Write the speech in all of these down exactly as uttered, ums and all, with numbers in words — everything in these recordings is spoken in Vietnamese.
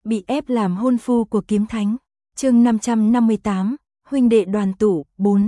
Bị ép làm hôn phu của kiếm thánh. Chương năm trăm năm mươi tám, huynh đệ đoàn tụ, bốn.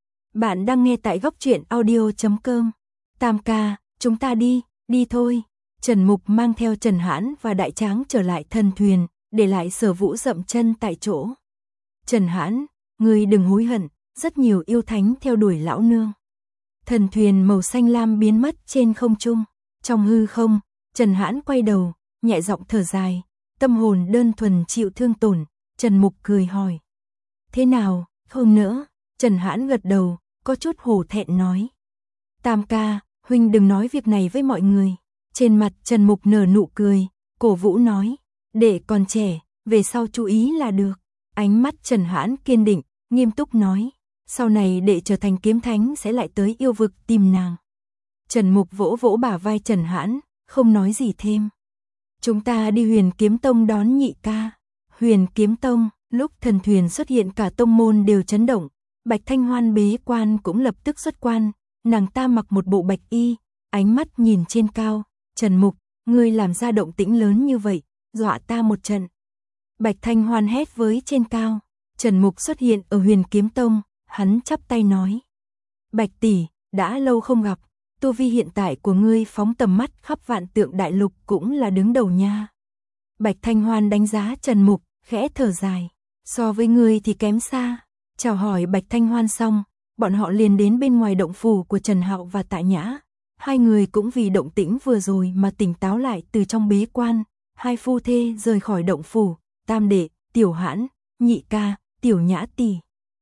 Bạn đang nghe tại góc truyện audio chấm com. Tam ca, chúng ta đi, đi thôi. Trần Mục mang theo Trần Hãn và Đại Tráng trở lại thần thuyền, để lại Sở Vũ dậm chân tại chỗ. Trần Hãn, ngươi đừng hối hận, rất nhiều yêu thánh theo đuổi lão nương. Thần thuyền màu xanh lam biến mất trên không trung. Trong hư không, Trần Hãn quay đầu, nhẹ giọng thở dài, tâm hồn đơn thuần chịu thương tổn. Trần Mục cười hỏi. Thế nào, không nữa? Trần Hãn gật đầu, có chút hổ thẹn nói. Tam ca, huynh đừng nói việc này với mọi người. Trên mặt Trần Mục nở nụ cười, cổ vũ nói. Đệ còn trẻ, về sau chú ý là được. Ánh mắt Trần Hãn kiên định, nghiêm túc nói. Sau này đệ trở thành kiếm thánh sẽ lại tới yêu vực tìm nàng. Trần Mục vỗ vỗ bả vai Trần Hãn, không nói gì thêm. Chúng ta đi Huyền Kiếm Tông đón nhị ca. Huyền Kiếm Tông, lúc thần thuyền xuất hiện cả tông môn đều chấn động. Bạch Thanh Hoan bế quan cũng lập tức xuất quan. Nàng ta mặc một bộ bạch y, ánh mắt nhìn trên cao. Trần Mục, ngươi làm ra động tĩnh lớn như vậy, dọa ta một trận. Bạch Thanh Hoan hét với trên cao. Trần Mục xuất hiện ở Huyền Kiếm Tông, hắn chắp tay nói. Bạch tỷ, đã lâu không gặp, tu vi hiện tại của ngươi phóng tầm mắt khắp vạn tượng đại lục cũng là đứng đầu nha. Bạch Thanh Hoan đánh giá Trần Mục, khẽ thở dài. So với ngươi thì kém xa. Chào hỏi Bạch Thanh Hoan xong, bọn họ liền đến bên ngoài động phủ của Trần Hạo và Tạ Nhã. Hai người cũng vì động tĩnh vừa rồi mà tỉnh táo lại từ trong bế quan. Hai phu thê rời khỏi động phủ, Tam đệ, Tiểu Hãn, nhị ca, Tiểu Nhã tỷ.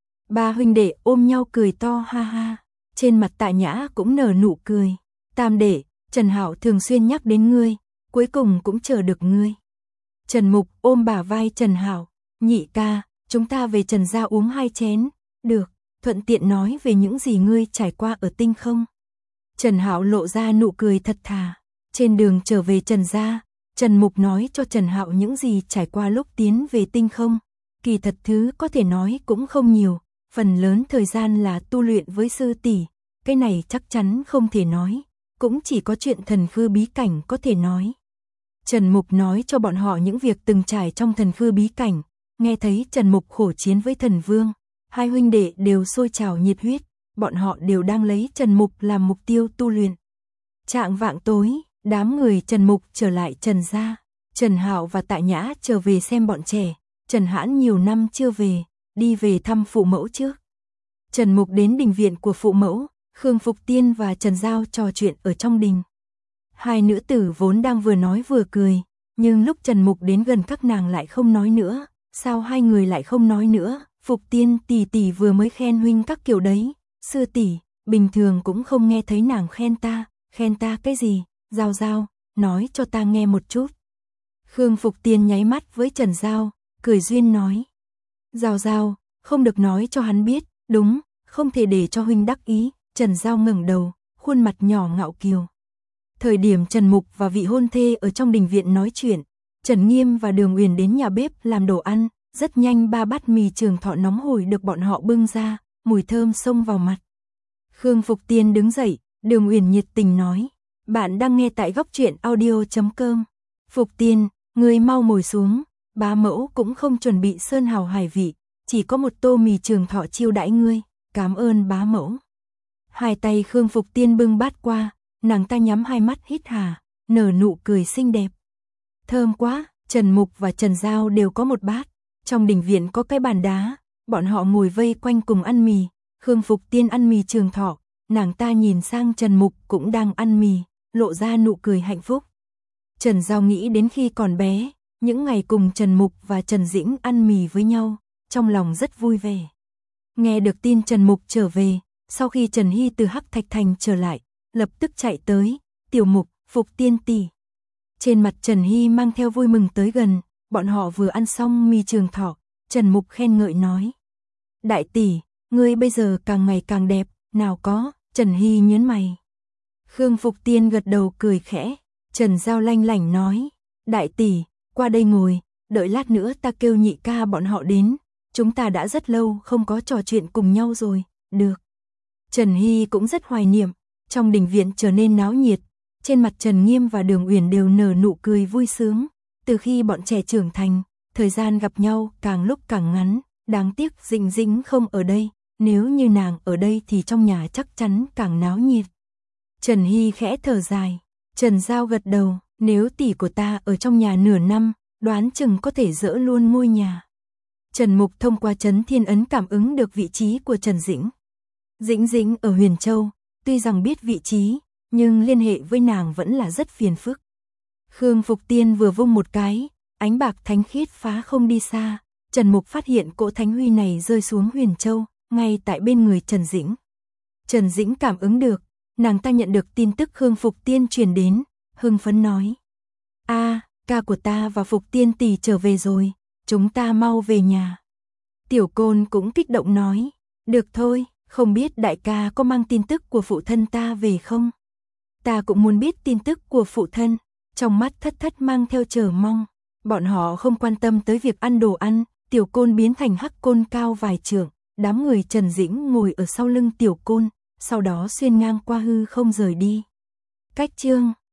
Ba huynh đệ ôm nhau cười to ha ha. Trên mặt Tạ Nhã cũng nở nụ cười. Tam đệ, Trần Hạo thường xuyên nhắc đến ngươi, cuối cùng cũng chờ được ngươi. Trần Mục ôm bả vai Trần Hạo. Nhị ca, chúng ta về Trần gia uống hai chén. Được, thuận tiện nói về những gì ngươi trải qua ở tinh không. Trần Hạo lộ ra nụ cười thật thà. Trên đường trở về Trần gia, Trần Mục nói cho Trần Hạo những gì trải qua lúc tiến về tinh không. Kỳ thật thứ có thể nói cũng không nhiều, phần lớn thời gian là tu luyện với sư tỷ. Cái này chắc chắn không thể nói, cũng chỉ có chuyện thần khư bí cảnh có thể nói. Trần Mục nói cho bọn họ những việc từng trải trong thần khư bí cảnh. Nghe thấy Trần Mục khổ chiến với thần vương, hai huynh đệ đều sôi trào nhiệt huyết, bọn họ đều đang lấy Trần Mục làm mục tiêu tu luyện. Trạng vạng tối, đám người Trần Mục trở lại Trần gia. Trần Hạo và Tạ Nhã trở về xem bọn trẻ. Trần Hãn nhiều năm chưa về, đi về thăm phụ mẫu trước. Trần Mục đến đình viện của phụ mẫu, Khương Phục Tiên và Trần Giao trò chuyện ở trong đình. Hai nữ tử vốn đang vừa nói vừa cười, nhưng lúc Trần Mục đến gần các nàng lại không nói nữa. Sao hai người lại không nói nữa? Phục Tiên tỷ tỷ vừa mới khen huynh các kiểu đấy. Sư tỷ, bình thường cũng không nghe thấy nàng khen ta. Khen ta cái gì? Giao Giao, nói cho ta nghe một chút. Khương Phục Tiên nháy mắt với Trần Giao, cười duyên nói. Giao Giao, không được nói cho hắn biết. Đúng, không thể để cho huynh đắc ý. Trần Giao ngẩng đầu, khuôn mặt nhỏ ngạo kiều. Thời điểm Trần Mục và vị hôn thê ở trong đình viện nói chuyện, Trần Nghiêm và Đường Uyển đến nhà bếp làm đồ ăn. Rất nhanh ba bát mì Trường Thọ nóng hổi được bọn họ bưng ra, mùi thơm xông vào mặt. Khương Phục Tiên đứng dậy, Đường Uyển nhiệt tình nói. Bạn đang nghe tại góc truyện audio chấm com. Phục Tiên, ngươi mau ngồi xuống. Bá mẫu cũng không chuẩn bị sơn hào hải vị, chỉ có một tô mì Trường Thọ chiêu đãi ngươi. Cảm ơn bá mẫu. Hai tay Khương Phục Tiên bưng bát qua, nàng ta nhắm hai mắt hít hà, nở nụ cười xinh đẹp. Thơm quá. Trần Mục và Trần Giao đều có một bát. Trong đình viện có cái bàn đá, bọn họ ngồi vây quanh cùng ăn mì. Khương Phục Tiên ăn mì Trường Thọ, nàng ta nhìn sang Trần Mục cũng đang ăn mì, lộ ra nụ cười hạnh phúc. Trần Giao nghĩ đến khi còn bé, những ngày cùng Trần Mục và Trần Dĩnh ăn mì với nhau, trong lòng rất vui vẻ. Nghe được tin Trần Mục trở về, sau khi Trần Hy từ Hắc Thạch Thành trở lại, lập tức chạy tới. Tiểu Mục, Phục Tiên tỷ. Trên mặt Trần Hy mang theo vui mừng tới gần. Bọn họ vừa ăn xong mì Trường Thọ, Trần Mục khen ngợi nói. Đại tỷ, ngươi bây giờ càng ngày càng đẹp, nào có? Trần Hy nhớn mày. Khương Phục Tiên gật đầu cười khẽ. Trần Giao lanh lảnh nói. Đại tỷ, qua đây ngồi, đợi lát nữa ta kêu nhị ca bọn họ đến. Chúng ta đã rất lâu không có trò chuyện cùng nhau rồi. Được. Trần Hy cũng rất hoài niệm. Trong đình viện trở nên náo nhiệt. Trên mặt Trần Nghiêm và Đường Uyển đều nở nụ cười vui sướng. từ khi bọn trẻ trưởng thành, thời gian gặp nhau càng lúc càng ngắn, đáng tiếc Dĩnh Dĩnh không ở đây, nếu như nàng ở đây thì trong nhà chắc chắn càng náo nhiệt. Trần Hy khẽ thở dài, Trần Giao gật đầu, nếu tỷ của ta ở trong nhà nửa năm, đoán chừng có thể dỡ luôn ngôi nhà. Trần Mục thông qua Trấn Thiên Ấn cảm ứng được vị trí của Trần Dĩnh. Dĩnh Dĩnh ở Huyền Châu, tuy rằng biết vị trí, nhưng liên hệ với nàng vẫn là rất phiền phức. Khương Phục Tiên vừa vung một cái, ánh bạc thánh khiết phá không đi xa, Trần Mục phát hiện cỗ thánh huy này rơi xuống Huyền Châu, ngay tại bên người Trần Dĩnh. Trần Dĩnh cảm ứng được, nàng ta nhận được tin tức Khương Phục Tiên truyền đến, hưng phấn nói: "A, ca của ta và Phục Tiên tỷ trở về rồi, chúng ta mau về nhà." Tiểu Côn cũng kích động nói: "Được thôi, không biết đại ca có mang tin tức của phụ thân ta về không? Ta cũng muốn biết tin tức của phụ thân." Trong mắt Thất Thất mang theo chờ mong. Bọn họ không quan tâm tới việc ăn đồ ăn, Tiểu Côn biến thành hắc côn cao vài trượng, đám người Trần Dĩnh ngồi ở sau lưng Tiểu Côn, sau đó xuyên ngang qua hư không rời đi. Cách chương